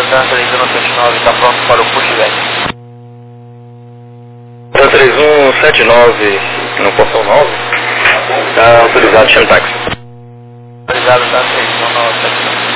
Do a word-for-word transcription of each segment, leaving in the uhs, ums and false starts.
Delta três um sete nove, está pronto para o push back. Delta três um sete nove, no portão nove, está autorizado, chama táxi. Autorizado, Delta três um nove sete nove.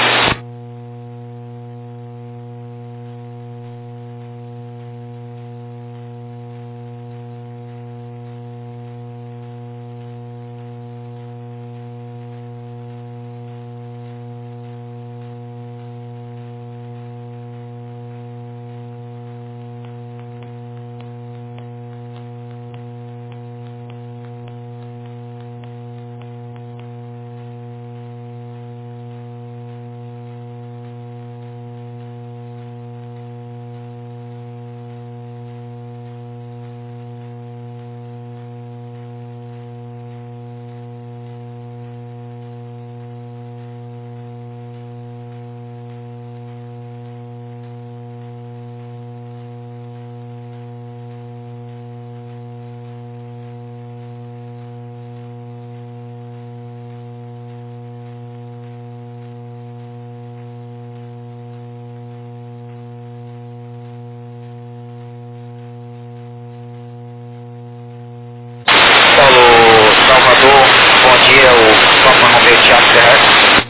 Salvador, bom dia, o Papa Romeu Thiago Serra Eco.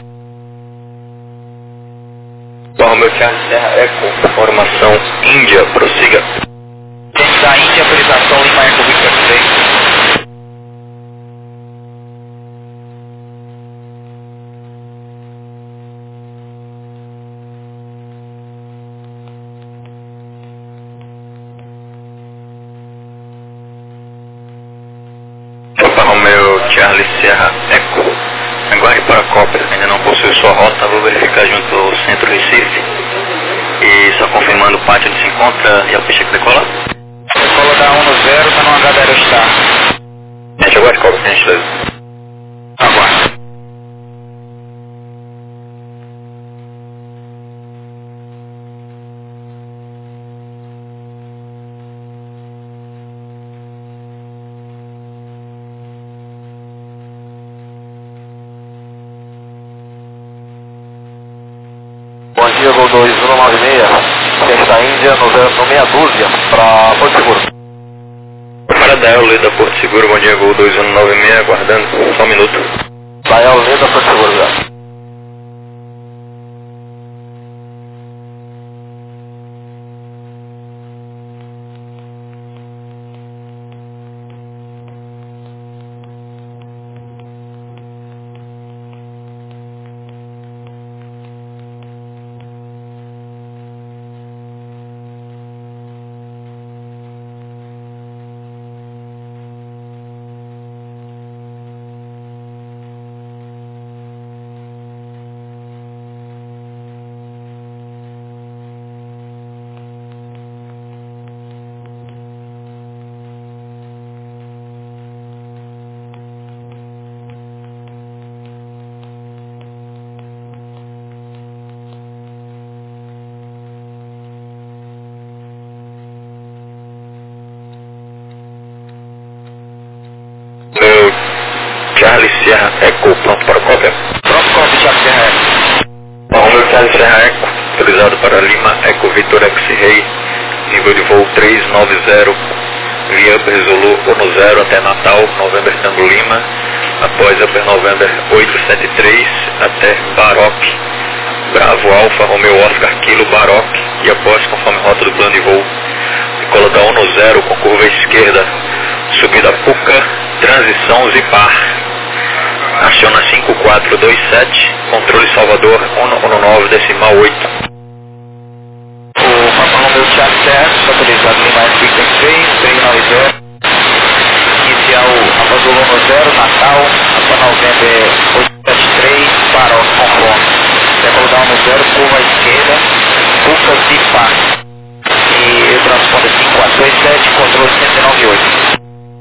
Papa Romeu Thiago Serra Eco, formação Índia, prossiga. Gente da Índia, autorização Lima Eco Victor seis. Papa Romeu Charlie Serra Eco, aguarde para a Cópia, ainda não possui sua rota, vou verificar junto ao centro Recife. E só confirmando o pátio onde se encontra e a pista que decola. Decola da um no zero, está no H da Aerostar. Gente, aguarde Cópia, gentileza. Aguarde. Bom dia, Gol dois um nove seis, gente da Índia, no, zero, no meia dúzia, para Porto Seguro. Para Dael Leda, Porto Seguro, bom dia, Gol dois um nove seis, aguardando, só um minuto. Dael Leda, Porto Seguro, já. Meu Charlie Serra Eco, pronto para a Cópia. Pronto, cópia, Thiago Serra Eco. Bom, meu Charlie Serra Eco, autorizado para Lima, Eco Vitor X-Ray, nível de voo três nove zero, via Upper Zulu um zero até Natal, November Tango Lima, após Upper November oito sete três até Baroque, Bravo Alfa Romeo Oscar Kilo Baroque, e após, conforme rota do plano de voo, decola da um zero com curva esquerda, subida Puca, transição Zipar, aciona cinco quatro dois sete, controle Salvador um um nove decimal oito. O Papa Romeu Thiago Serra, autorizado Lima Eco Victor seis, três nove zero, inicial Abazolo um zero, Natal, até November oito sete três, Baroque, conforme. Decola da um zero, curva esquerda, Puca Zipar, e o transponder cinco quatro dois sete, controle cento e noventa e oito.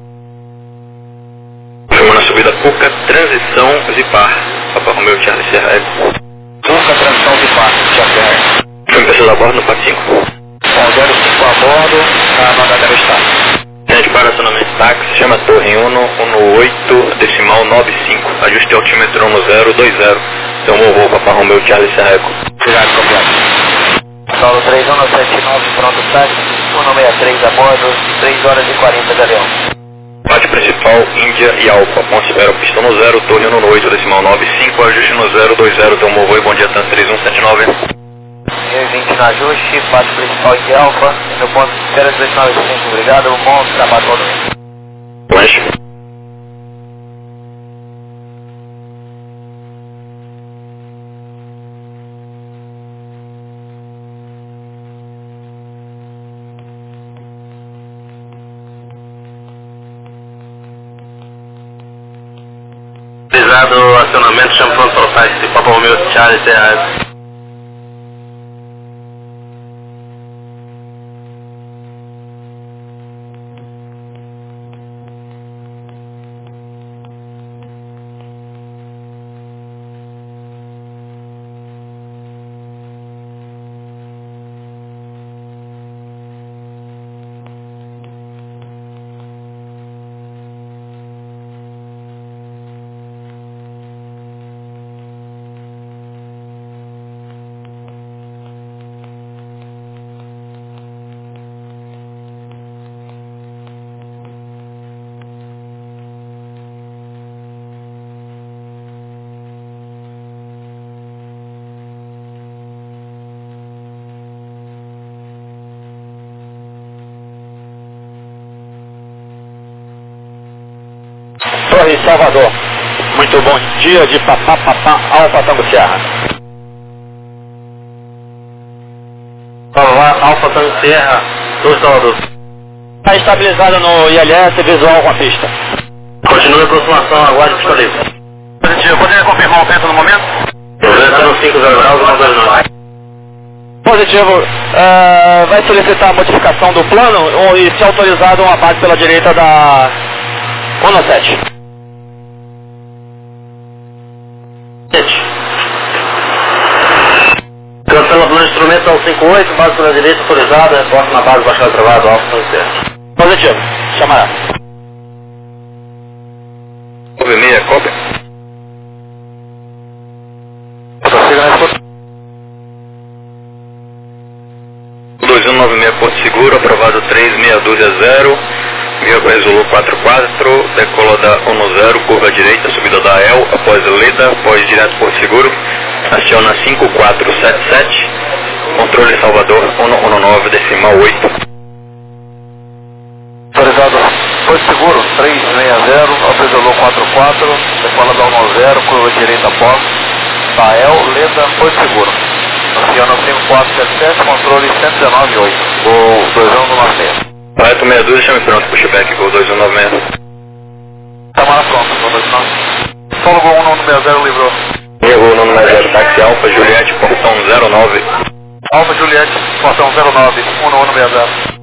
Filma na subida Puca, transição Zipar, Papa Romeu Charlie Serra Eco. Puca, transição Zipar, Thiago Serra Eco. Filme pessoas a bordo no Pato cinco. Bom, zero cinco a bordo, na Nova Aerostar. Gente para acionamento táxi, chama Torre Uno, um oito, decimal nove cinco, ajuste altímetro um zero dois zero. Então vou Papa Romeu Charlie Serra Eco. Obrigado, copiado. Solo três um sete nove, pronto táxi, cento e sessenta e três a bordo, três horas e quarenta de avião. Parte principal, Índia e Alfa, ponto espera, pistão no zero, torre um no oito, decimal nove cinco, ajuste no zero dois zero, Tomo Voi, bom dia, TAM três um sete nove. mil e vinte no ajuste, parte principal de Alfa, meu ponto de espera dois nove cinco, obrigado, bom trabalho todo mundo. Lanche. Realizado acionamento, chama pronto para o táxi, Papa Romeo Charlie Terra. Torre Salvador, muito bom dia de Papá Papá Alfa Tango Sierra. Olá, Alfa Tango Sierra, Torre Salvador. Está estabilizado no I L S visual com a pista. Continua a aproximação, aguarde pista livre. Positivo, poderia confirmar o vento no momento? Vento no cinco zero graus, não dois nove. Positivo, uh, vai solicitar a modificação do plano ou, e se autorizado uma parte pela direita da um sete. Cancela plano de instrumento ao cinco oito, base pela direita autorizada, reforço na base baixada travado, Alfa Tango Sierra. Positivo, chamará. nove seis, cópia. dois um nove seis, Porto Seguro, aprovado três seis dois zero, via Zulu quatro quatro, decola da um zero, curva à direita, subida da E L, após Leda, após direto Porto Seguro, aciona cinco quatro sete sete, controle Salvador um um nove, decimal oito. Autorizado Porto Seguro, três seis zero, Alfa Zulu quatro quatro, decola da um zero, curva direita após, da E L, Leda, Porto Seguro. Aciona cinco quatro sete sete, controle cento e dezenove oito, voo dois um nove seis. Correto sessenta e dois, chame pronto, pushback, voo dois um nove seis. Tamara pronto, voo dois um nove seis. Solo voo um um sessenta, livrou. Voo um um sessenta, táxi Alfa Juliette, portão zero nove. Alfa Juliette, portão zero nove, um um sessenta.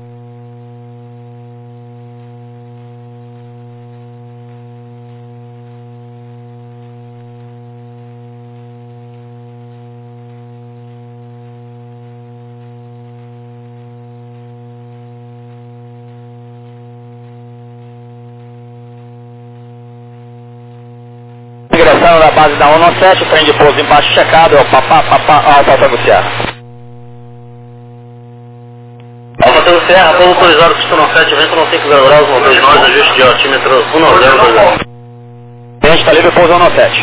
Migração da base da um sete, trem de pouso embaixo checado, é o Papá Papá Alfa Tango Sierra. Alfa Tango Sierra, pouso autorizado, pista no sete, vento no cinco zero graus, um dois nove, ajuste de altímetro um zero dois zero. Cliente está livre, pouso um sete.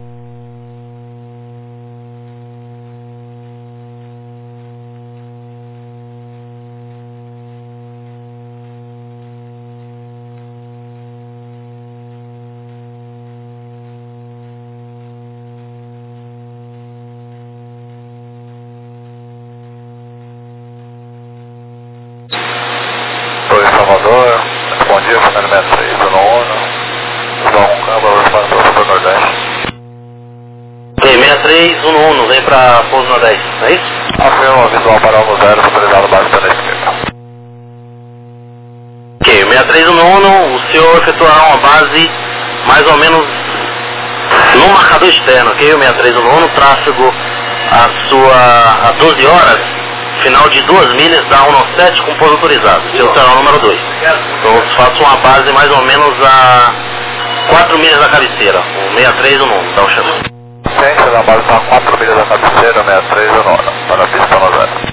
Torre Salvador, muito bom dia, Fernando sessenta e três, Zona um, Zona um, Câmara, para o Super Nordeste. Ok, sessenta e três, um um, vem para pouso na dez, não é isso? Afirma visual para um zero, autorizado base pela esquerda. Ok, sessenta e três, um um, o senhor efetuará uma base mais ou menos no marcador externo, ok? O sessenta e três, um um, tráfego a sua a doze horas, final de duas milhas da um sete com pouso autorizado, seu será o número dois. Então faço uma base mais ou menos a quatro milhas da cabeceira, o sessenta e três, um um, dá o chão. Ciência da base está a quatro milhas da cabeceira, sessenta e três, um um, para a pista no zero.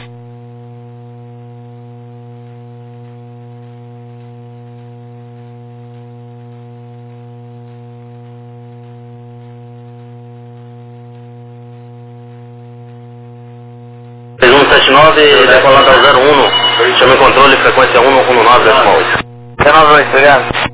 sete nove, decolando ao zero um, chame controle, frequência um um nove décimo oito. zero nove dois, obrigado.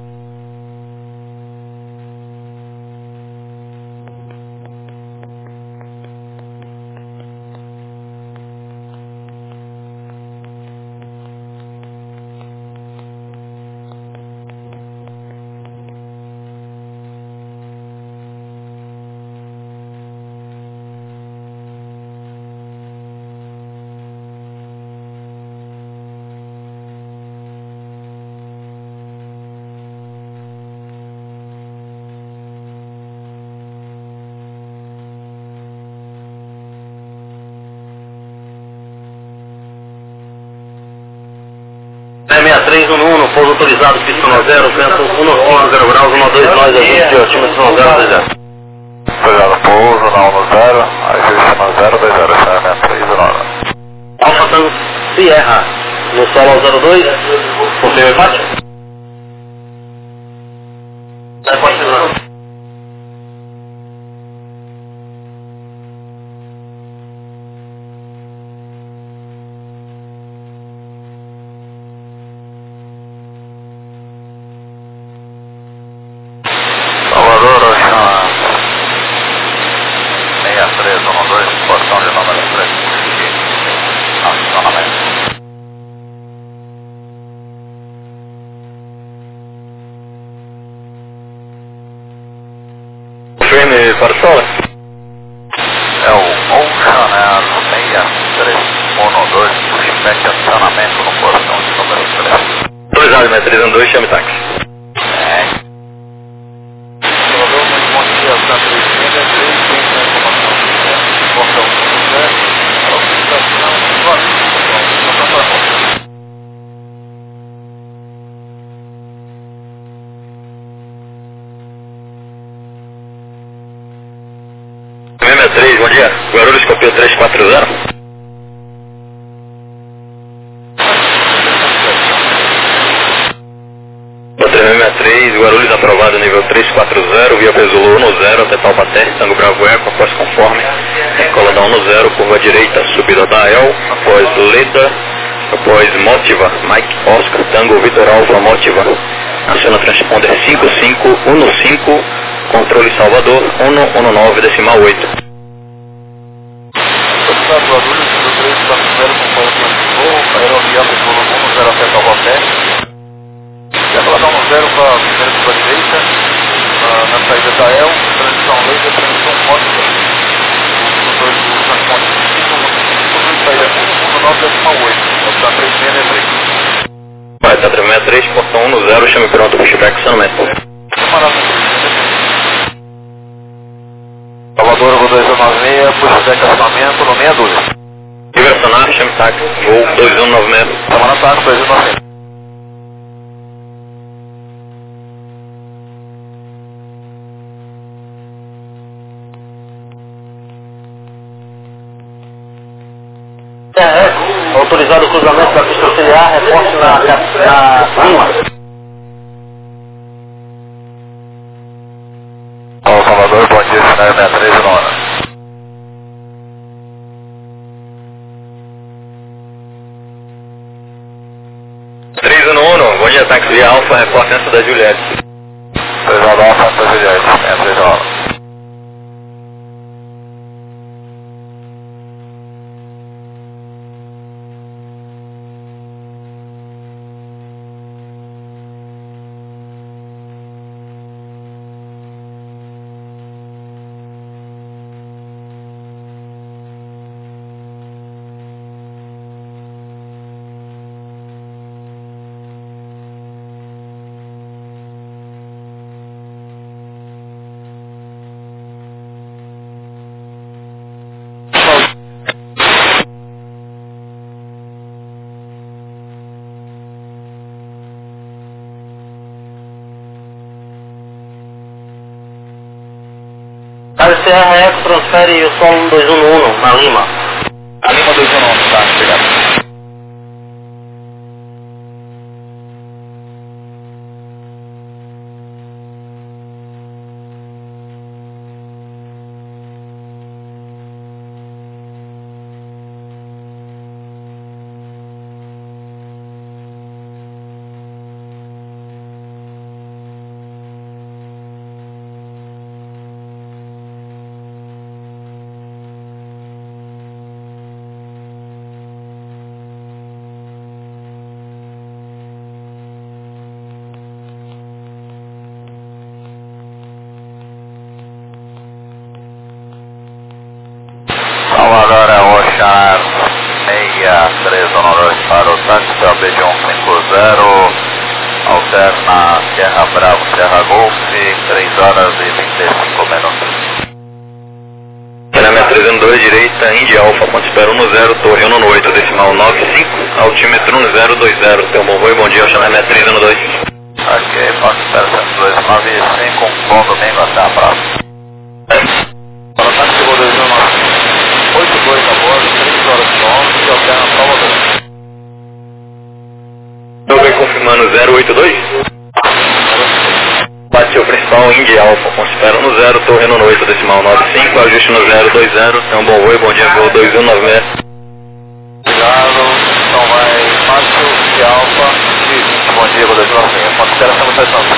seis três um um, pouso autorizado, pista um zero, vento um cinco zero graus, um dois nove, ajuste de altímetro um zero dois zero. Obrigado, pouso na um zero, ajuste um zero dois zero, seis três um nove. Alfa Tango Sierra, no solo ao zero dois, confirma empate? É, pode ser. Salvador, Ocean seis três um dois, portão de número três, acionamento. Firme para o solo? É o Ocean seis três um dois, pushback acionamento no portão de número três. Autorizado, metro três um dois, chame táxi. sessenta e três, bom dia. Guarulhos, copia três quatro zero. sessenta e três, Guarulhos aprovado nível três quatro zero, via Pesolo um zero até Taubaté, Tango Bravo Eco, após conforme, cola da um zero, curva direita, subida da El, após Leda, após Motiva, Mike Oscar, Tango Vitor Alfa Motiva, aciona transponder cinco cinco um cinco, controle Salvador, um um nove decimal oito. Guarulhos, nível três quatro zero, conforme Pesolo, aerovia Pesolo um zero até Taubaté. Já colocar um zero para a primeira curva direita, uh, na saída da E L, transição laser, transição módica, os dois do transporte cinco, saída um nove decimal oito, vai estar três seis seis três. Vai estar três seis três, portão um zero, chame pronto, pushback, acionamento. Salvador, voo dois um nove seis, pushback, acionamento no meia dúzia. Diversionar, chame táxi, voo dois um nove seis. Semana táxi, dois um nove seis. É, autorizado o cruzamento da pista auxiliar, reporte na, na Lima. Olá, Salvador, bom dia, sinal sessenta e três no hora. três um um, bom dia, táxi via Alfa, reporte antes da Juliette. três um Alfa, antes da Juliette, sessenta e três no hora. C R F transfere o solo dois um um na Lima. A Lima dois um um, tá, obrigado. táxi P B de um cinco zero, alterna Sierra Bravo, Sierra Golf, três horas e vinte e cinco minutos. Treinamento três um dois, direita, India Alfa, ponto espera um zero, torre um oito, decimal nove cinco, altímetro um zero dois zero, tem um bom voo e bom dia, treinamento três um dois. Ok, ponto espera cento e dois nove cinco, um bom domingo, até a próxima. Para o táxi dois um nove, oito dois a bordo, três horas quilômetros e alterna Salvador. Estou bem confirmando zero oito dois? Bate seu principal, India Alfa, ponto espera um zero, torre um oito, decimal nove cinco, ajuste no zero dois zero, tem um bom voo e bom dia, voo dois um nove seis. Obrigado, então vai Márcio de Alfa e vinte, bom dia, voo dois um nove seis, ponto espera cento e dois nove.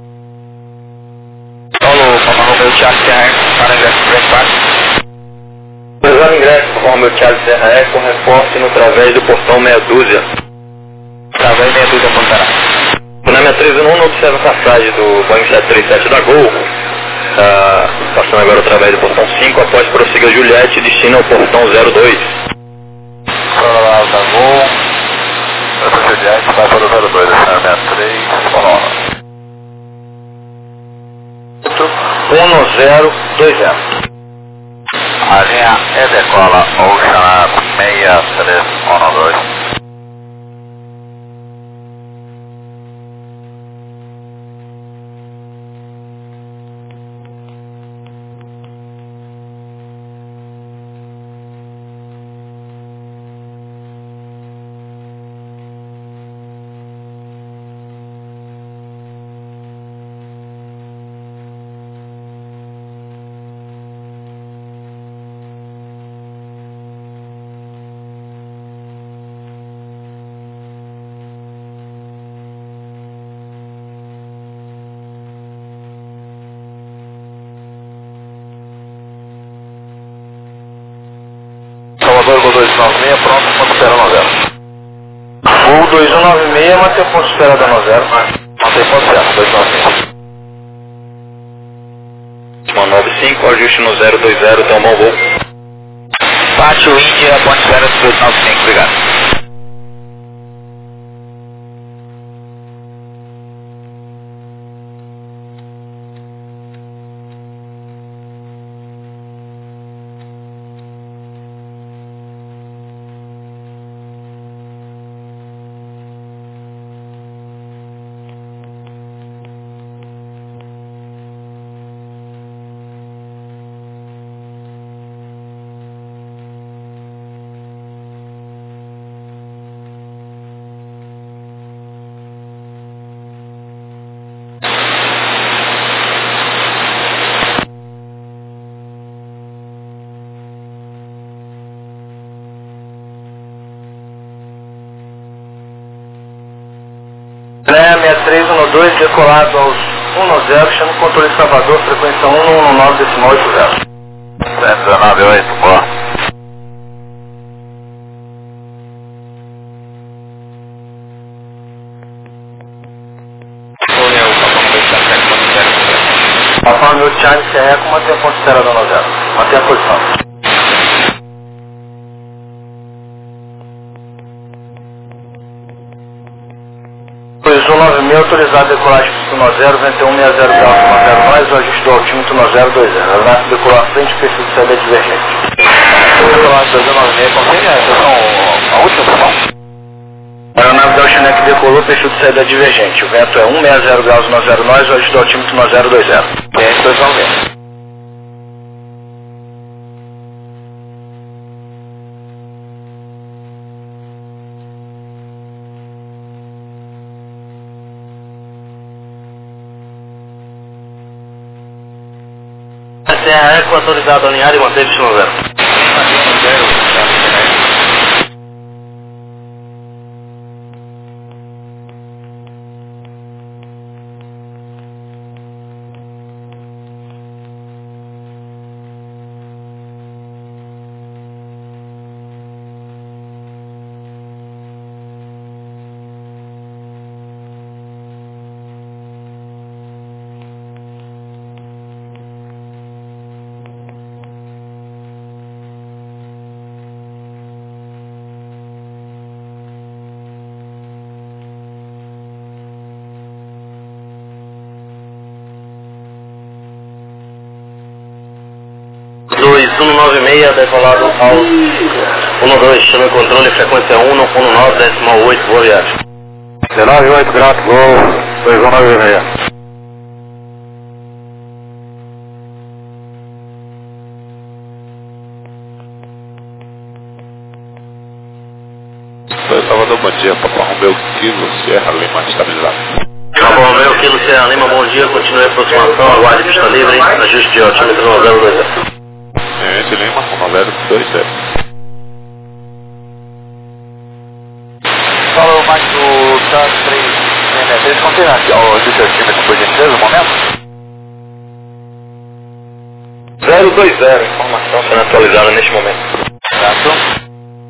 Paulo, Papa Romeo, Thiago Serra, para ingresso para embarque. Usando ingresso para o meu Thiago Serra Eco, reporte no através do portão meia dúzia. Através meia dúzia apontará. Na minha três um não observa a passagem do Boeing sete três sete da Gol. Está passando agora através do portão cinco, após prossiga Juliette, destino ao portão zero dois. Para lá da Gol, essa Juliette vai para o zero dois, essa é a três, Colônia. um zero dois zero. A linha E decola Ocean seis três um dois. Salvador, Gol dois um nove seis, pronto, ponto esperando a zero. Gol dois um nove seis, mantém ponto esperado a zero. Mantém ponto certo, dois nove seis. nove cinco, ajuste no zero dois zero, tem um bom voo. Bate o Índia, ponto espera dois nove cinco, obrigado. seis três um dois, decolado aos um zero, chama o controle Salvador, frequência um um nove, decimal oito zero. cento e dezenove, oito, boa. Papa meu Thiago Serra Eco, mantém ponto esperado a zero. Mantém a posição. dois um nove seis, autorizado a decolagem para zero, vinte e um sessenta graus, um zero nós, o ajuste do altímetro no zero dois zero. Aeronave decolar à frente, perfil de saída divergente. Decolagem dois um nove seis, confirme a estação, a última estação. A aeronave da Oceanic decolou, perfil de saída divergente. O vento é cento e sessenta graus, um zero nós, o ajuste do altímetro no zero dois zero. Bem, dois nove seis. Serra Eco, autorizado a alinhar e manter destino zero. cento e noventa e seis, decolado ao um dois, chama o controle, frequência um, um nove, decimal oito, boa viagem. dezenove oito, grato, gol, dois um nove seis. Salvador, bom dia, Papa Romeu Kilo, Sierra Lima, estabilizado. Papa Romeu Kilo, Sierra Lima, bom dia, continue a aproximação, aguarde pista livre, ajuste de altímetro um zero dois zero. Tenente Lima, um zero dois zero. Fala mais do TAS três três, confirma aqui o seu altímetro por gentileza, um momento. zero dois zero, informação sendo atualizada neste momento. Grato.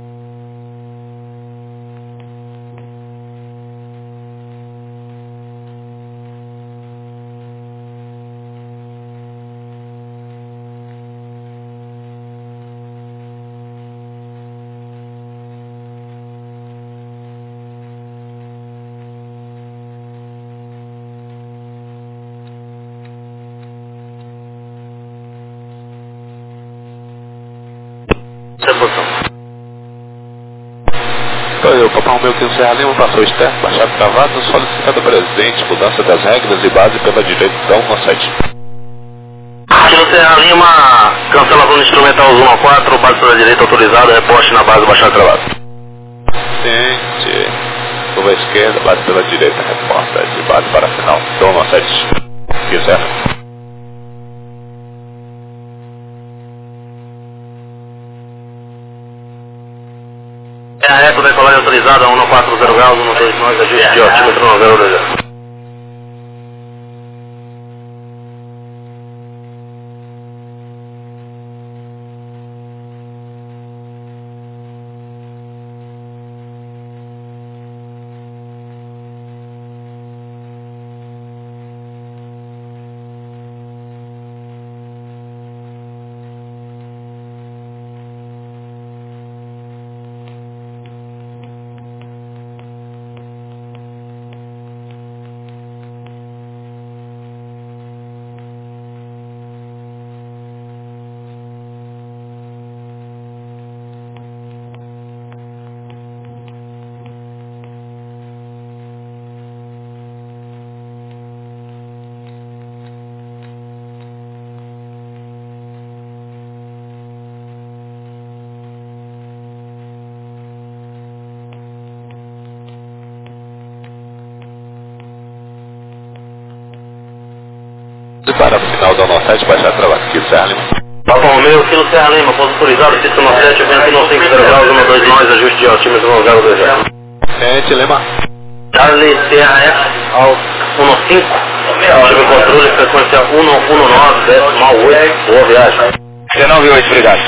Foi o Papa Romeu Kilo, Sierra Lima, passou externo, baixado travado, solicitado presente, mudança das regras e base pela direção no site. Kilo Sierra Lima, cancelador instrumental um a quatro, base pela direita autorizada, reposte na base baixado travado. Tente, curva esquerda, base pela direita, reporta de base para final, toma sete. Kilo Sierra. É a eco decolagem autorizada, um quatro zero graus, um dois nove, ajuste de altímetro um zero dois zero. Para o final da nossa sete, baixar travado, Kilo Sierra Lima. Papa Romeu, Kilo Sierra Lima, ponto autorizado, pista no sete, vento no cinco zero graus, um dois nove, ajuste de altímetro um zero dois zero. Tenente Lima. Charlie Sierra F ao um cinco, chama o controle, frequência um um nove, decimal oito, boa viagem. dezenove oito, obrigado.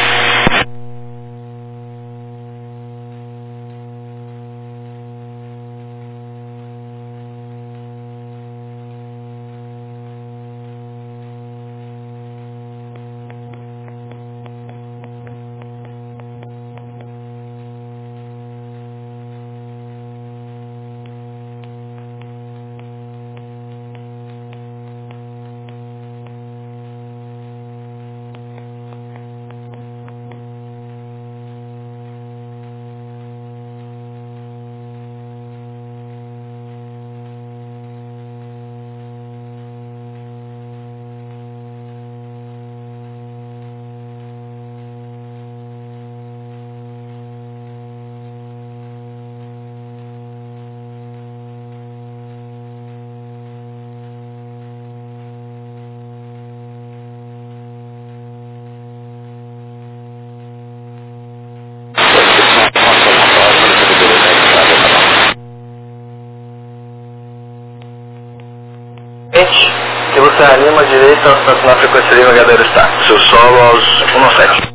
Que você anima a direita na frequência livre H D está. Seu solo aos um sete.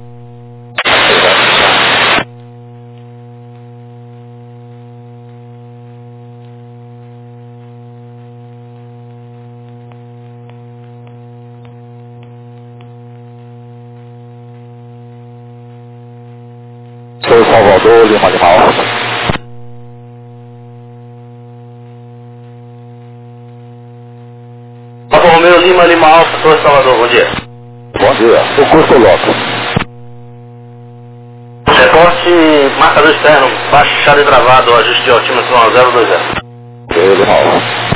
Sou Salvador, Lima Lima Alfa. Papa Romeu Lima Lima Alfa, Torre Salvador, bom dia. Bom dia, o curso Lopes. marcador externo, baixado e travado, ajuste de altímetro um zero dois zero. Ele mal.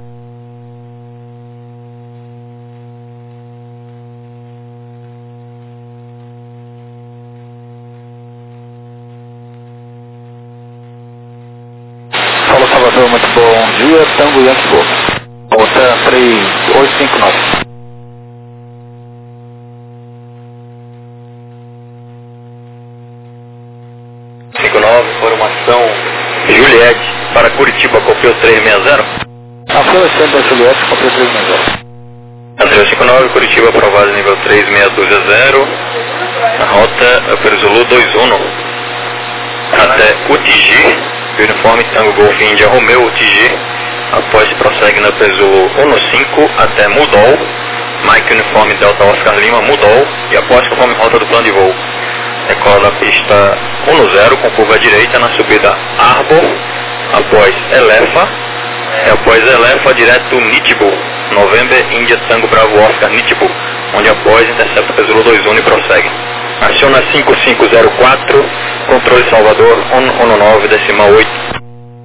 Paulo Salvador, muito bom dia, Tango Yankee Golf. Volta três oito cinco nove. cinco nove, formação Juliette para Curitiba, copiou três seis zero. Afirma sempre a Juliette, copiou três seis zero. André cinco nove, Curitiba aprovado nível três seis dois zero. A rota Upper Zulu dois um até U T G, uniforme Tango Golf India Romeo U T G. Após se prossegue na Upper Zulu um cinco até Mudol, Mike uniforme Delta Oscar Lima Mudol, e após conforme rota do plano de voo. Decola da pista um zero com curva à direita na subida Arbor, após Elefa, e após Elefa direto Nitibu, November India Tango Bravo Oscar Nitibu, onde após intercepta Zulu dois um e prossegue. Aciona cinco cinco zero quatro, controle Salvador um um nove decimal oito.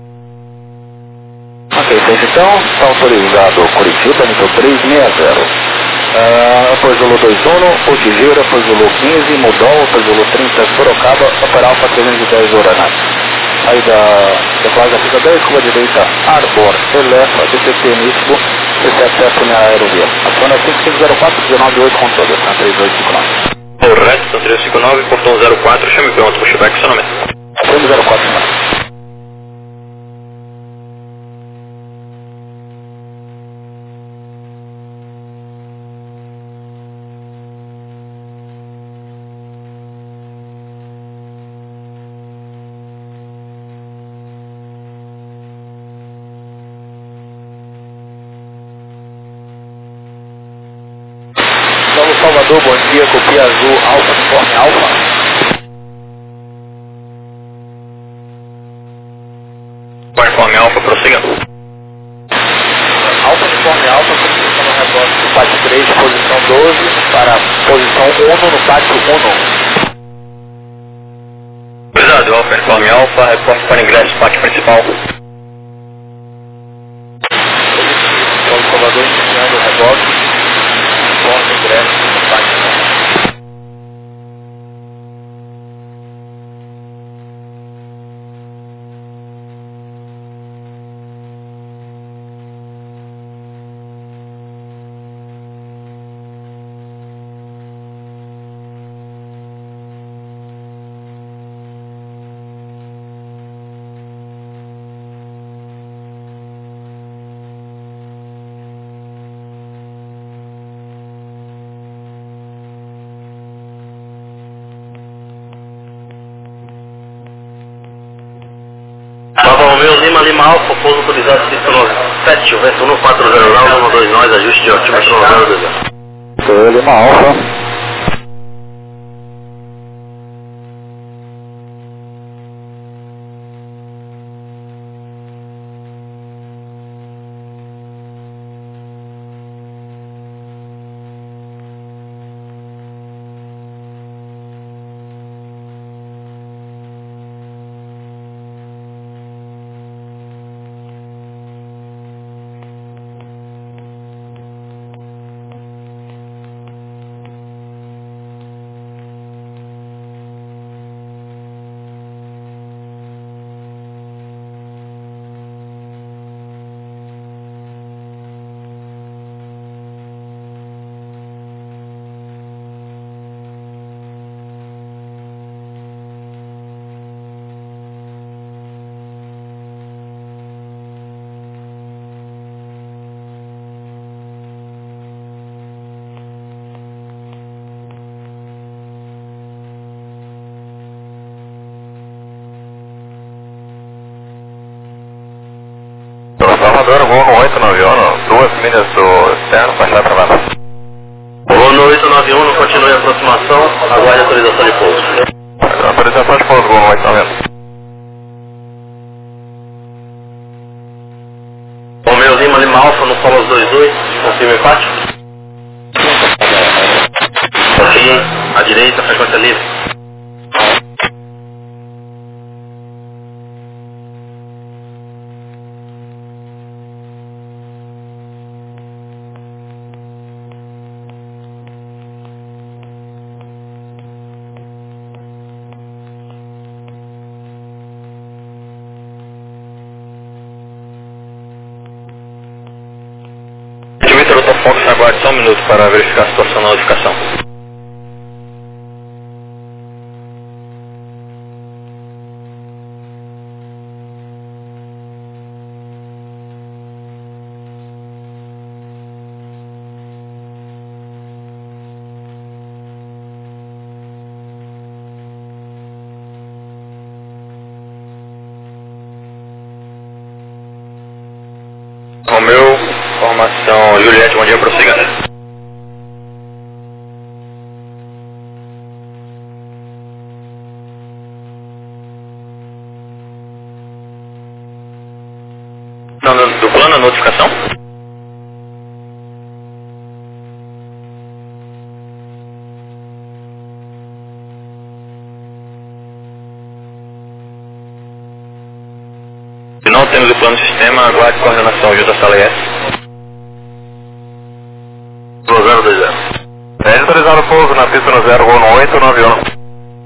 Ok, então está autorizado Curitiba, nível três seis zero. Uh, Upper Zulu dois um, Otigeira, Upper Zulu quinze, Mudol, Upper Zulu trinta, Sorocaba, Upper Alpha trezentos e dez Uranai. Saída da classe da pista dez, curva direita, Arbor, Elefa, D T T Nitibo, recepta na aerovia. Aciona cinco cinco zero quatro, um nove oito, controle, está três oito cinco nove. Correto, São três cinco nove, portão zero quatro, chame pronto, pushback, seu nome. zero quatro, não. Salvador, bom dia, copia azul, Alfa, uniforme Alfa. Uniforme Alfa, prossiga. Alfa, uniforme Alfa, posição no rebote do pátio três, posição doze, para posição um no pátio um. Cuidado, Alfa, uniforme Alfa, reporte para ingresso, pátio principal. Paulo Salvador, iniciando o rebote, porta ingresso no pátio um. Romeu Lima Lima Alfa, pouso autorizado pista sete, o vento um quatro zero nove, um dois nove, ajuste de altímetro um zero dois zero. Lima Alfa. Salvador, voo no oito nove um, duas milhas do externo, baixar para lá. Voo no oito nove um, continue a aproximação, aguarde a autorização de pouso. Autorização de pouso, voo no oito nove um. Romeu Lima Lima Alfa, no Polo dois dois, confirme o pátio. Ok, à direita, frequência livre. Fox, aguarde só um minuto para verificar a situação da notificação. Romeu, formação Juliette, bom dia, prossiga. Não, do plano a notificação? Se não temos o plano do sistema, aguarde coordenação junto à sala I S. zero dois zero. É autorizado o pouso na pista no zero um oito nove um.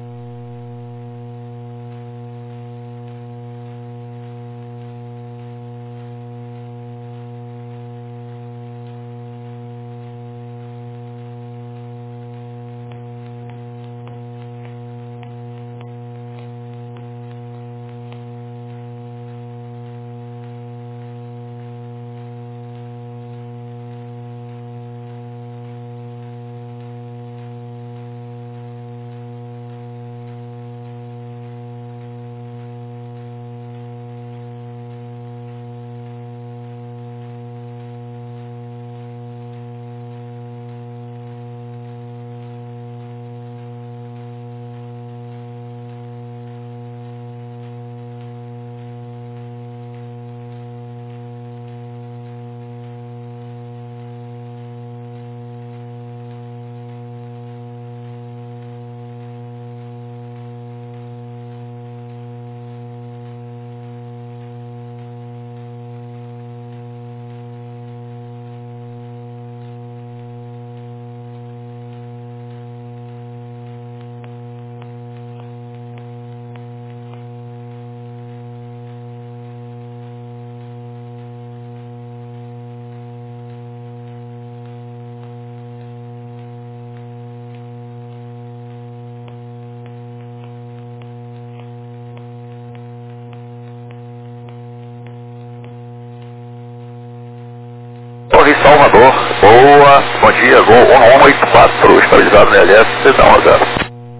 Salvador, boa, bom dia, gol um um oito quatro, estabilizado no L S, dá uma zero.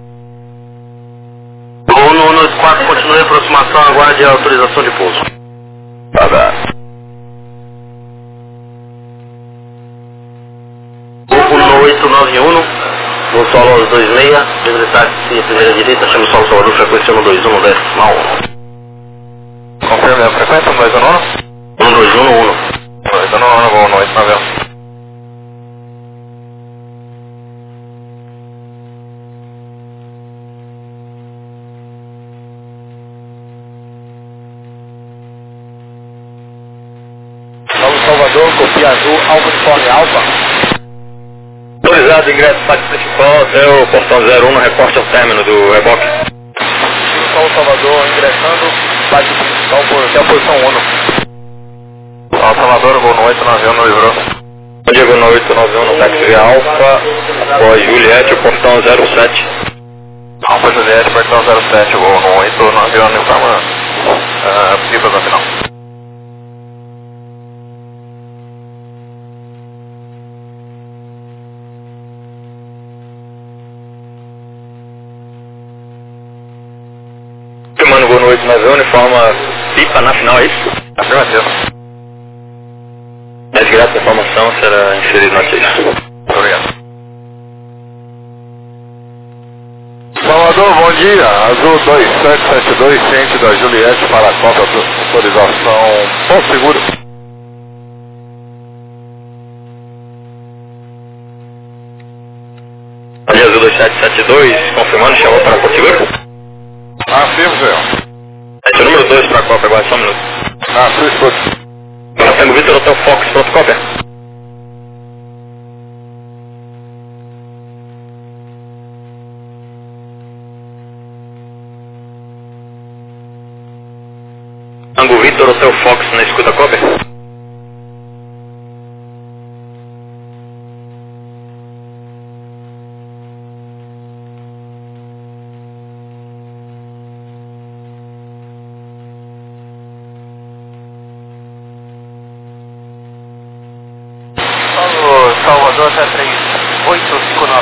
Gol um um oito quatro, continue a aproximação, aguarde a autorização de pouso. Tá dado. Gol um oito nove um, no solo aos dois seis, deslizar-se primeira direita, chama o solo Salvador, frequência um dois um, decimal um. Confirme a frequência, um dois um um? um dois um um. dois um um, gol um oito nove um. Salvador, copia azul, Alfa Uniforme Alfa. Autorizado, ingresso parte principal até o portão zero um no recorte ao término do reboque. São Salvador ingressando, parte principal por, até a posição um. São Salvador, gol no oito nove um no livrou. Bom dia, gol no oito nove um no táxi via Alfa, após Juliette, o portão zero sete. Alfa Juliette, portão zero sete, gol no oito nove um no informa uh, pílulas na final. Mano, gol no oito nove um, uniforma pipa na final, é isso? Afirmativo. É de graça a informação, será inserido no artigo. Muito obrigado. Salvador, bom dia. Azul dois sete sete dois, ciente da Juliette para a Copa, autorização ponto seguro. Bom dia, Azul dois sete sete dois, confirmando, chamou para ponto seguro? Afirmo, senhor. Esse é o número dois para a Copa, agora só um minuto. Na sua escuta. Agora Tango Vitor, Hotel Fox, pronto, cópia. Tango Vitor, Hotel Fox, na escuta, cópia.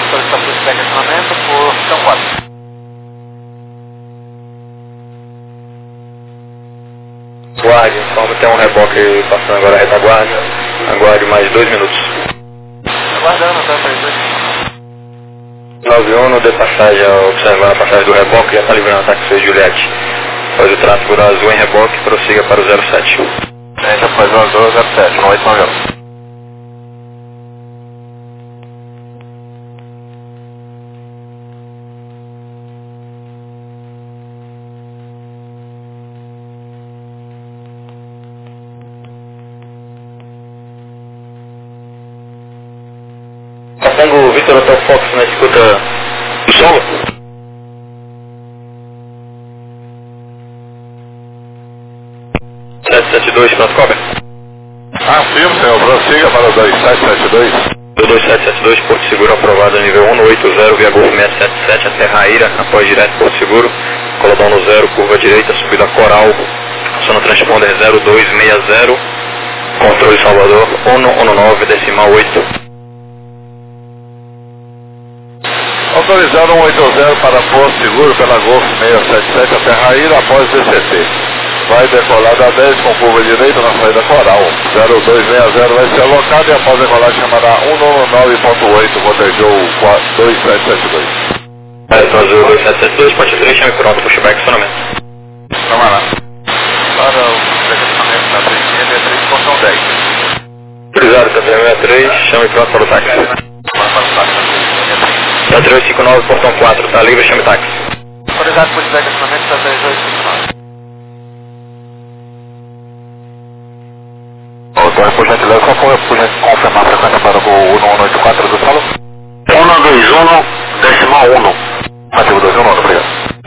solicitação de estacionamento por São quatro. Guarde, informe tem um reboque passando agora a retaguarda. Aguarde mais dois minutos. Aguardando, tá, três dois. nove um, dê passagem, observar a passagem do reboque, já está livrando o táxi Juliette. Faz o tráfego da Azul em reboque, prossiga para o zero sete. É, já faz o Azul zero sete, no oito nove um. Tango Victor Hotel Fox na escuta do solo. sete sete dois, pronto, cobre. Ah, sim, senhor, prossiga para o dois sete sete dois. Do dois sete sete dois, Porto Seguro aprovado nível um no oito zero, via Golfo seiscentos e setenta e sete, até Raíra, após direto Porto Seguro, colodão no zero, curva direita, subida Coral, zona transponder zero dois seis zero, controle Salvador, um um nove, decimal oito. Autorizado um oito zero para Porto Seguro pela Golfo seiscentos e setenta e sete até Raíra após D C T. Vai decolar da dez com curva direita na saída Coral. zero dois seis zero vai ser alocado e após decolar chamará um um nove ponto oito, Motejou dois sete sete dois. Ayrton Azul dois sete sete dois, ponte três, chame pronto, pushback, estacionamento. Vamos lá. Para o estacionamento da três sessenta e três, portão dez. Autorizado, T três sessenta e três, chame pronto para o táxi. Para o táxi. T três cinquenta e nove, portão quatro, está livre, chame táxi. Autorizado por estacionamento da três dois cinco nove. Doutor, por gentileza, só for confirmar a frequência para o um um oito quatro do solo. um dois um, decimal um. Ativo dois um um, obrigado.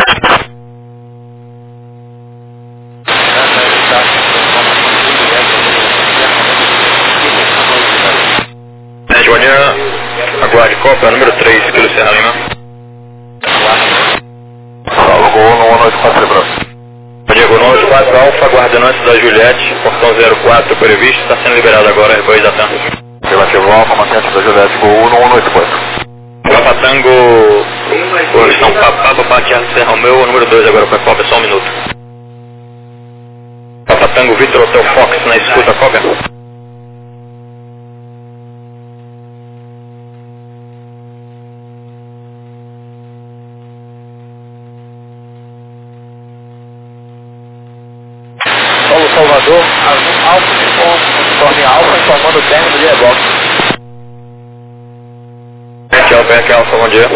Neste manhã, aguarde Copa, número três, Kilo Serra Lima. Salvo um um oito quatro, lembrando. Diego um oito quatro, Alfa, aguardando antes da Juliette, portão zero quatro previsto, está sendo liberado agora, Rebanho da TAM. Relativo Alfa, mantente da Juliette, Gol um um oito quatro. Papa Tango, posição Papá, Papá, Tiago Serra Romeu, número dois agora para Copa, só um minuto. Papa Tango, Victor Hotel Fox, na escuta, Copa. Paulo Salvador, Azul Alfa de Ponto, Torne Alfa, informando o término de reboque. Aqui Alfa, aqui Alfa, bom dia.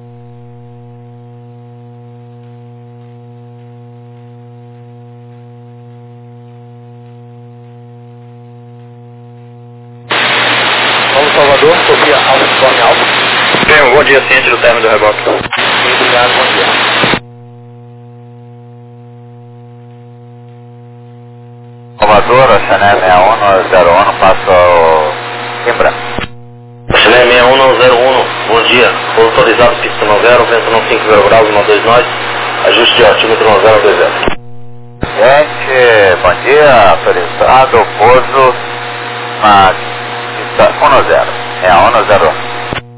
Paulo Salvador, Sofia Alfa, Torne Alfa. Tenha um bom dia ciente do término do reboque. Obrigado, bom dia. Salvador, Chanel sessenta e um, zero um, passo ao Quimbra. Chanel sessenta e um, zero um, bom dia. Autorizado, pista no zero, vento não cinco graus, um dois nós, ajuste de altímetro no zero dois zero. Gente, bom dia, autorizado, pouso na pista um zero, sessenta e um, zero um.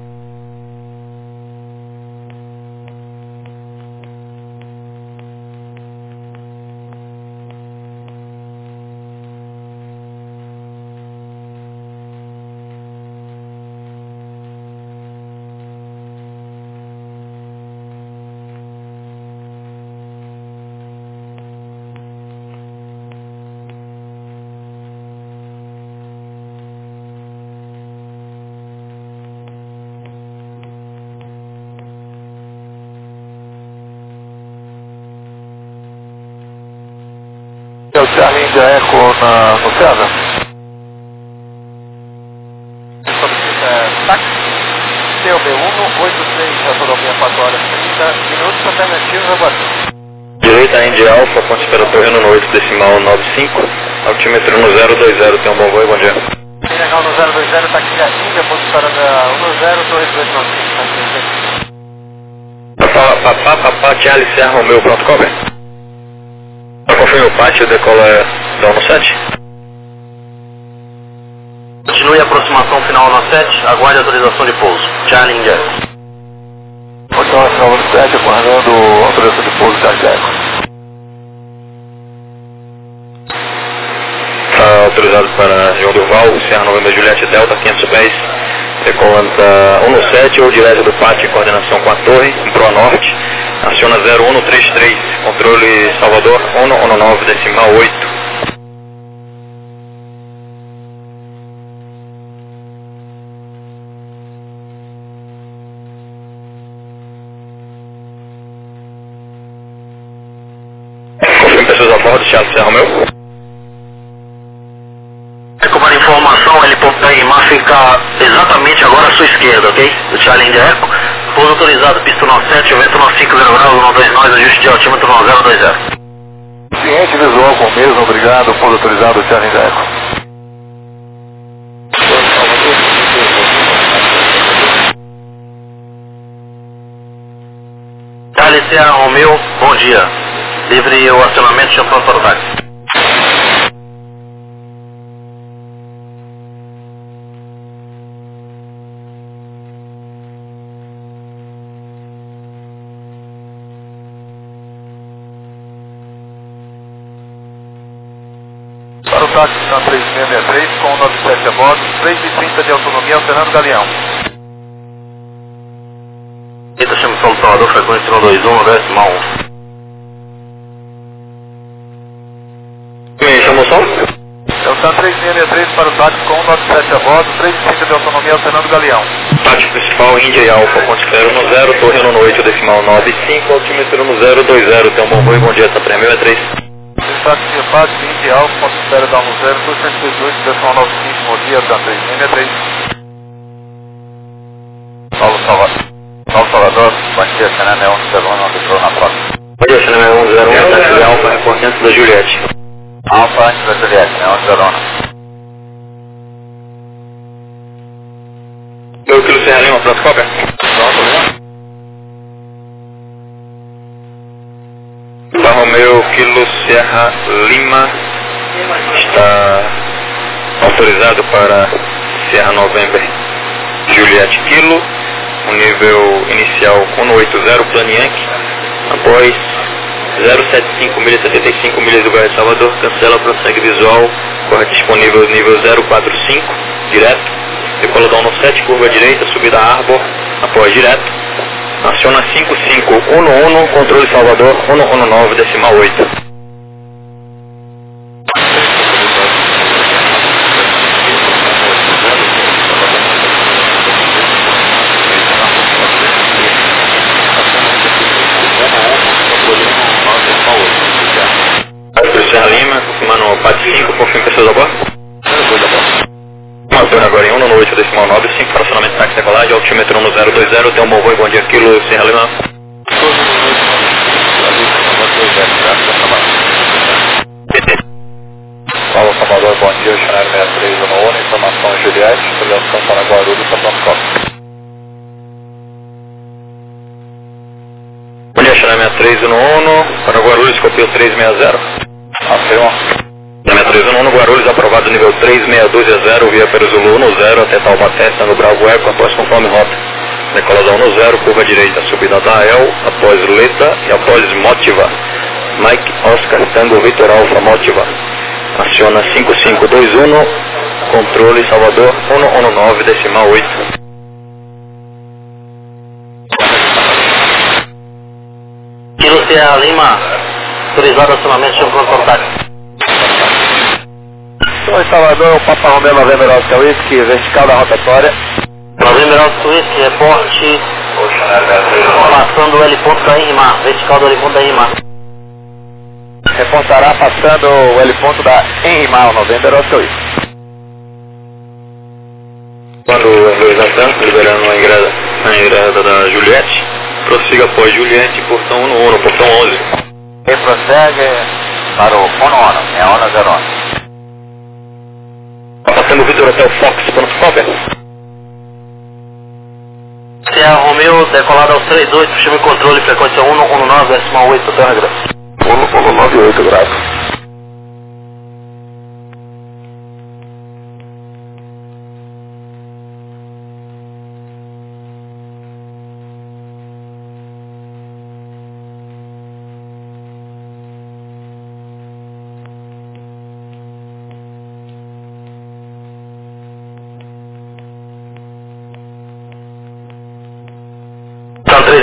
É o Charlie de Eco na, no César. Solicita táxi, C O B um, oito seis, autonomia quatro horas e trinta minutos, alternativa, Guarani. Direita Indy Alfa, ponte Imperator Renault no oito, decimal nove cinco, altímetro no zero dois zero, tem um bom voo, bom dia. Legal no zero dois zero, táxi a Índia, ponto para da um zero, dois dois nove cinco, Papá, papá, papá, Charlie Serra Romeu, pronto, cobre. Confirme o pátio, decola da um sete. Continue a aproximação final na sete, aguarde a autorização de pouso. Charlie India. Sorte noventa e sete, aguardando autorização de pouso cardíaco. Está autorizado para João Durval, Serra Novembro Juliette Delta, quinhentos pés, decolando da cento e sete ou direto do pátio em coordenação com a torre, em proa norte, aciona zero um três três, controle Salvador cento e nove, decimal oito. Confirme pessoas a bordo, Thiago Serra Romeu. Para informação, ele ponto em mar fica exatamente agora à sua esquerda, ok? Do Charlie India Eco. Pouso autorizado, pista nove sete, vento nove cinco zero graus, um dois nove, ajuste de altímetro nove zero dois zero. Ciente visual com o mesmo, obrigado, pouso autorizado, Charlie India Eco. Charlie Serra Romeu, bom dia. Livre o acionamento de pronto para o táxi. Para o táxi está três seis seis três com nove sete a bordo, três e trinta de autonomia, alternando Galeão. Eita, chama São Salvador, frequência um dois um, decimal um. Me chamou som? Delta três seis seis três para o táxi com nove sete a bordo, três e trinta de autonomia, alternando Galeão. Táxi principal, Índia e Alfa, ponte zero no zero, torre no oito, decimal nove cinco, altímetro no zero dois zero, tem um bom voo, bom dia, essa prêmio é três. Táxi de Fábio, vinte Alfa, ponto zero da um zero, duzentos e dezoito, decimal nove cinco, bom dia, Delta três seis seis três. Paulo Salvador. Paulo Salvador, bom dia, Fernando é um zero um, não entrou na prova. Bom dia, Fernando é um zero um, táxi de Alfa, reportante da Juliette. Alfa antes da Juliette, é um zero um. Meu quilo Serra Lima, pronto, cópia? Pronto, Lima. Tá, Romeu, quilo Serra Lima, está autorizado para Serra November Juliette Kilo, o nível inicial cento e oitenta, plano Yankee, após zero sete cinco milhas, setenta e cinco milhas do Bairro de Salvador, cancela para sangue visual, corre disponível nível zero quatro cinco, direto, decola da cento e sete, curva direita, subida Arbor, após direto, aciona cinco cinco um um, controle Salvador, cento e nove, decimal oito. Serra Lima, confirmando Pátio cinco, confirma pessoas a bordo. Matou agora em um no oito, decimal nove cinco, fracionamento táxi decolagem, altímetro no zero dois zero, tem um bom voo, bom dia, quilo Serra Lima. Paulo Salvador, bom dia, Chanel sessenta e três no Uno, informação Juliette, ligação para Guarulhos, São Paulo. Bom dia, Chanel sessenta e três no Uno, para Guarulhos, copia três seis zero. Afirma. sessenta e três no Uno, Guarulhos, aprovado nível três seis dois zero, via Perizulu no zero, até Taubaté, Tango Bravo Eco, após conforme rota. Decoladão no zero, curva direita, subida da El, após Leta e após Motiva. Mike Oscar Tango Vitor Alfa Motiva. Aciona cinco cinco dois um, controle Salvador cento e nove, decimal oito. Kilo Serra Lima, autorizado acionamento de pronto contato. Então, em Salvador, o Papa Romeu November Oscar Whisky, vertical da rotatória. November Oscar Whisky, reporte, passando o L ponto da Henrimar, vertical do L ponto da Henrimar. Reportará passando o L ponto da Henrimar, November Oscar Whisky. Quando o Luiz Natan, liberando a engrada, a engrada da Juliette, prossiga após Juliette, portão um no um, portão onze. E prossegue para o Ono Ono, é Ono zero um. Passando o Vitor até o Fox, pronto, cópia? Serra Romeu, decolado ao três oito, chama o controle, frequência um um nove, decimal oito, terra grande. um nove oito graus.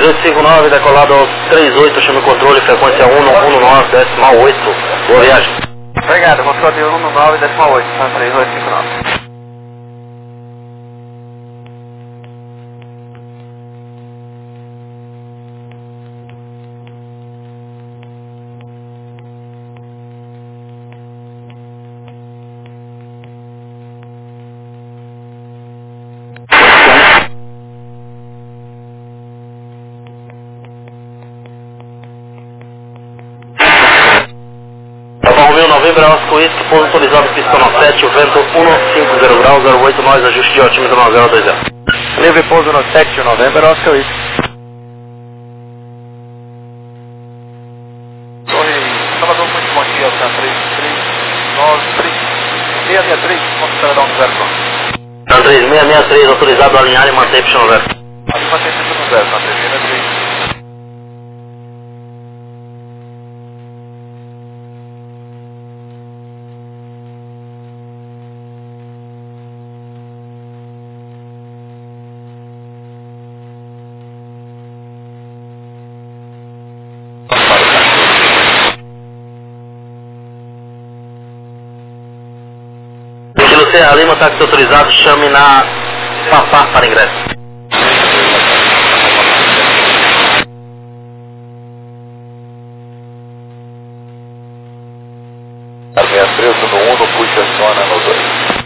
oito cinco nove, decolado ao trinta e oito, chama o controle, frequência um um nove, decimal oito. Boa viagem. Obrigado, controle um um nove, decimal oito, três oito cinco nove. Novembro, Oscar Whisky, pouso autorizado, pista no sete, o vento cento e cinquenta graus, zero oito, nós, ajuste de altímetro nove zero dois zero. Livre pouso no sete, Novembro, Oscar Whisky. Torre Salvador, muito bom dia, Alcan três três nove três seis seis três, considera um zero pronto. Alcan três seis seis três, autorizado a alinhar e manter Y no zero. Ali mantém Y no zero, Alcan três seis seis três. Serra Lima, táxi autorizado, chame na Papá para ingresso. Armeia três no um, no puxa sona no dois.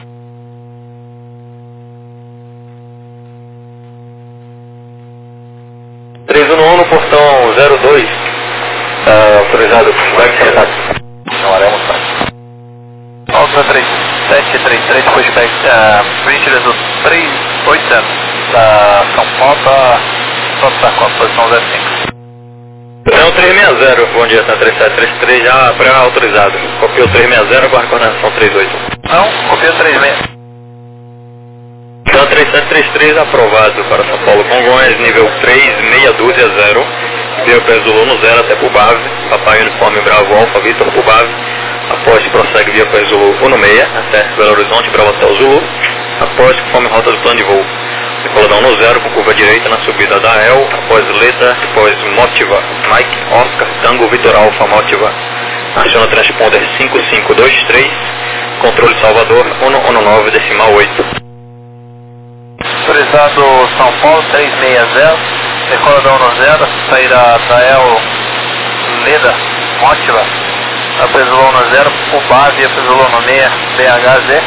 três um no portão zero dois, uh, autorizado, vai que redato. Chamaremos mais. Alfa três sete três três, pushback, uh, Richard do três oito zero, da São Paulo para Sotacó, posição zero cinco. Então três seis zero, bom dia, tá três sete três três, já pré-autorizado. Copiou três seis zero, agora coordenação três oito. Não, copiou três seis. Então três sete três três, aprovado para São Paulo Congonhas, nível três seis dúzia zero, veio para Zulu no zero até Pubave, Papai Uniforme Bravo Alfa Vitor Pubave. Após prossegue via para Zulu um seis até Belo Horizonte, Bravo Hotel Zulu. Após conforme rota do plano de voo. Decoladão no zero com curva direita na subida da El. Após Leta, após Motiva, Mike, Oscar, Tango, Vitor Alfa, Motiva. Aciona transponder cinco cinco dois três. Controle Salvador um um nove, decimal oito. Autorizado São Paulo três seis zero, decoladão no zero, saída da El Leda, Motiva. Apesou no zero, Pubave, apesou no seis, B H Z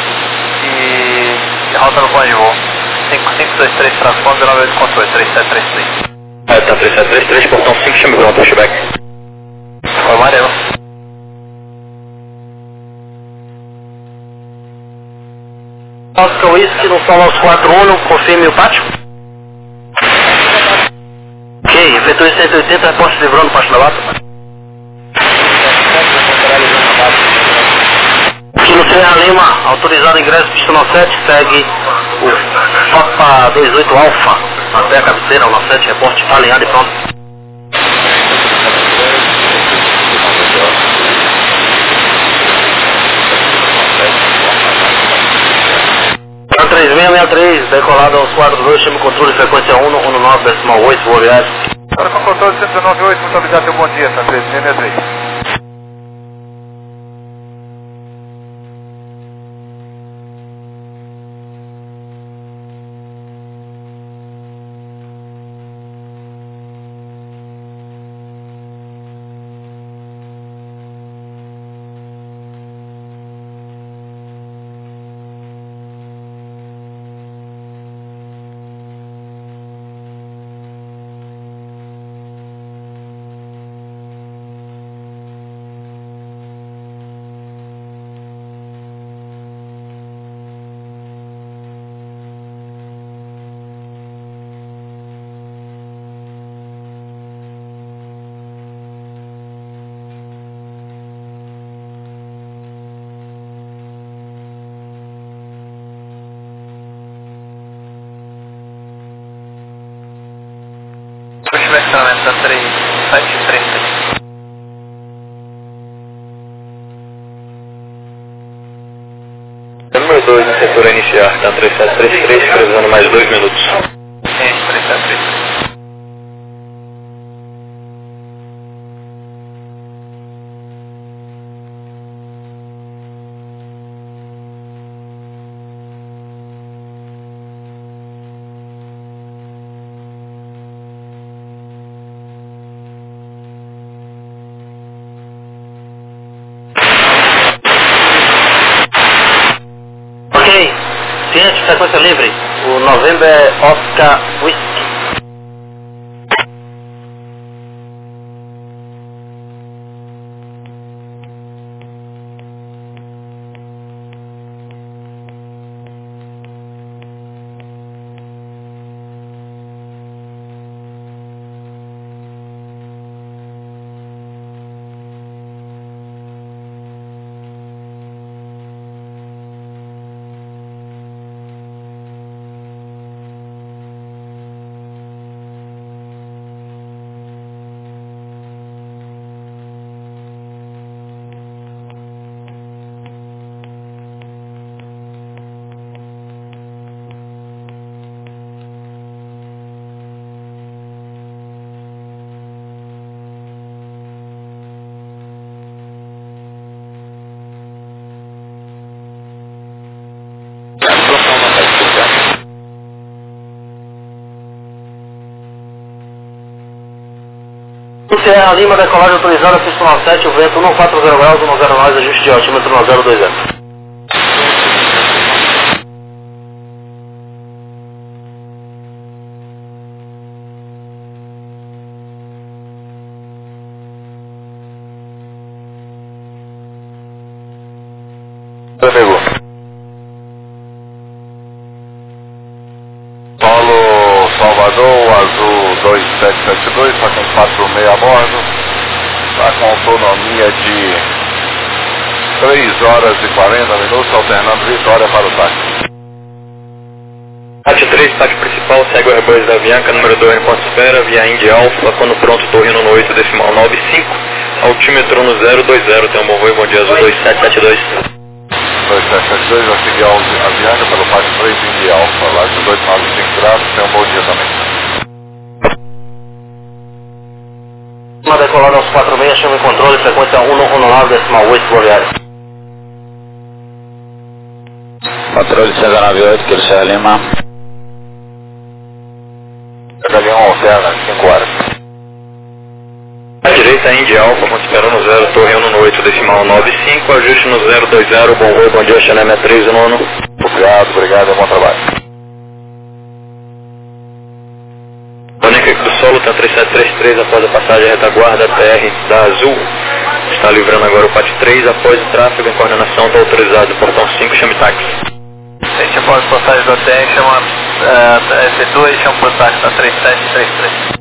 e rota no plano de voo cinco cinco dois três, transponder dezenove oito controle, três sete três três. É, tá três sete três três, portão cinco, chame pronto, pushback. Foi amarelo. Oscar Whisky, no solo aos quatro um, confirme o pátio. Ok, efetua cento e oitenta, reposte livrando, pátio da lata. Aqui no Serra Lima, autorizado ingresso, pista no sete, segue o Papa vinte e oito Alfa, até a cabeceira, no sete, reporte alinhado e pronto. três seis seis três, decolado aos quatro dois, chama o controle, frequência um um nove, decimal oito, boa viagem. Agora com o controle cento e nove oito, muito obrigado, teu bom dia, tá três seis seis três. Pushback três sete três três. Número dois no setor a iniciar, tá três sete três três, precisando mais dois minutos. três sete três três. Ciente, sequência livre. O November Oscar Whisky. Sierra Lima, decolagem autorizada, pista nove sete, o vento um quatro zero graus, um zero nove, ajuste de altímetro um zero dois zero. Amigo. Paulo Salvador, azul dois sete sete dois, está com quatro seis a bordo, está com autonomia de três horas e quarenta minutos, alternando Vitória para o táxi. Táxi três, táxi principal, segue o rebanho da Avianca, número dois em ponto de espera, via Indy Alfa, quando pronto, estou indo no oito decimal nove cinco, altímetro no zero dois zero, tem um bom voo, bom dia, azul dois sete sete dois. dois sete sete dois, vai seguir a Avianca pelo táxi três Indy Alfa, lá de dois nove cinco graus, tem um bom dia também. Uma decolada aos quatro seis, chama em controle, frequência um nove decimal oito, Boreais. Controle C nove oito, Kilo Sierra Lima. Galeão alterna, cinco horas. À direita, Indy Alfa, ponto espera no zero, torre um no oito decimal nove cinco, ajuste no zero dois zero, bom voo, bom dia, Chanel sessenta e três, o nono. Obrigado, obrigado, bom trabalho. Boneca aqui do solo, tem três sete três três, após a passagem retaguarda, P R da Azul. Está livrando agora o P A T três, após o tráfego em coordenação, está autorizado, portão cinco, chame táxi. Gente, após passagem do hotel, chama uh, S dois, chama por táxi, tá três sete três três.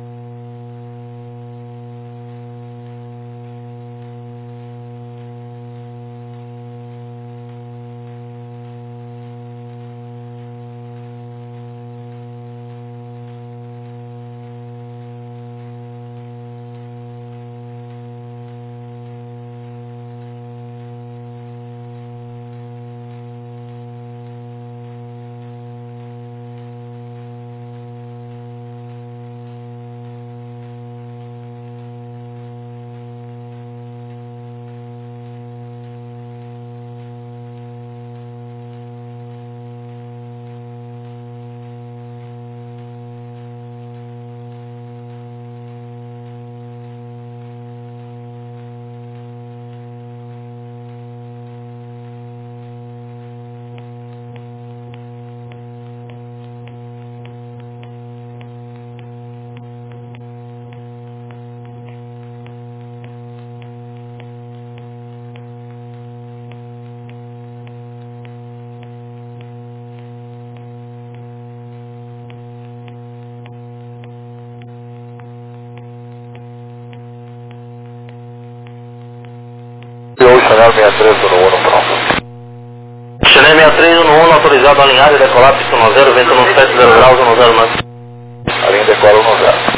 Chanel sessenta e três no um, pronto. Chanel sessenta e três no um, autorizado a alinhar e decolar, pista no zero, vento no sete zero graus, no zero nove. A linha decola no zero.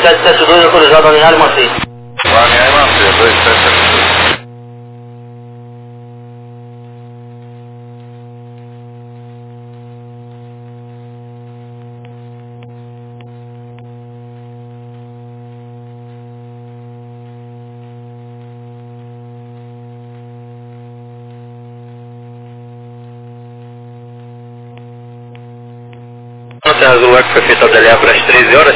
sete sete dois, autorizado a alinhar e manter. Vai alinhar e manter, dois sete sete dois. Terra Azul Eco foi feita a D L A para as treze horas.